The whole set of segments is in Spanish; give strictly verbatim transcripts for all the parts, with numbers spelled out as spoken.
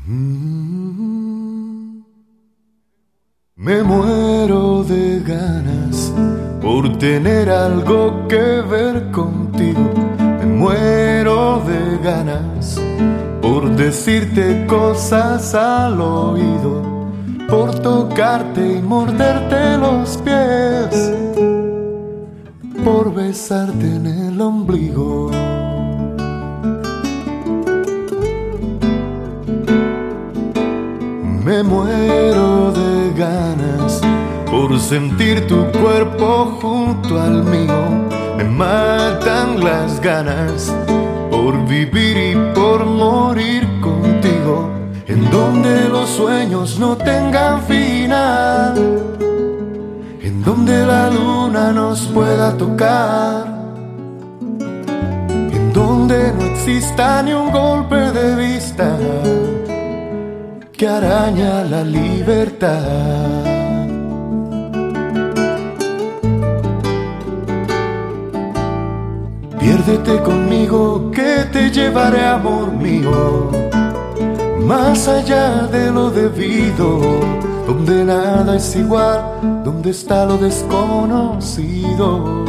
Mm. Me muero de ganas por tener algo que ver contigo. Me muero de ganas por decirte cosas al oído, por tocarte y morderte los pies, por besarte en el ombligo. Me muero de ganas por sentir tu cuerpo junto al mío. Me matan las ganas por vivir y por morir contigo, en donde los sueños no tengan final, en donde la luna nos pueda tocar, en donde no exista ni un golpe de vista que araña la libertad. Piérdete conmigo que te llevaré, amor mío, más allá de lo debido, donde nada es igual, donde está lo desconocido.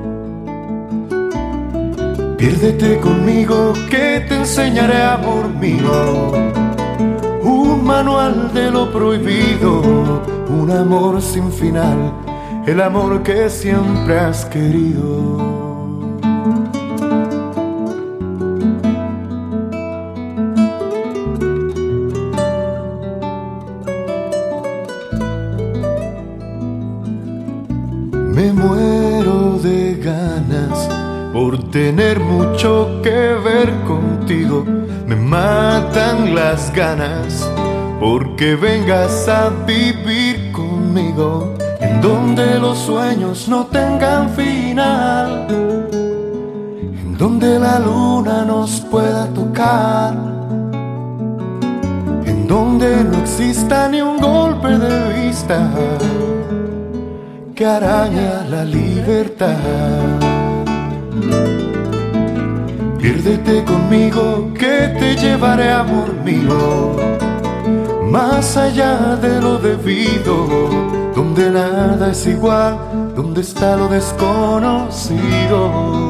Piérdete conmigo que te enseñaré, amor mío, un manual de lo prohibido, un amor sin final, el amor que siempre has querido. Me muero de ganas por tener mucho que ver contigo. Me matan las ganas porque vengas a vivir conmigo, en donde los sueños no tengan final, en donde la luna nos pueda tocar, en donde no exista ni un golpe de vista que araña la libertad. Piérdete conmigo que te llevaré, amor mío, más allá de lo debido, donde nada es igual, donde está lo desconocido.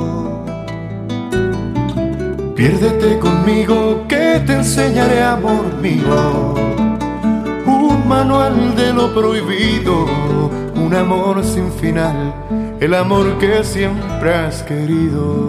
Piérdete conmigo que te enseñaré, amor mío, un manual de lo prohibido, un amor sin final, el amor que siempre has querido.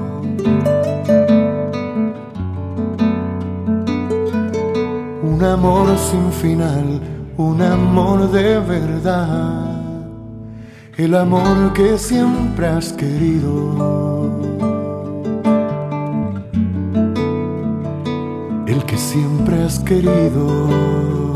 Un amor sin final, un amor de verdad, el amor que siempre has querido, el que siempre has querido.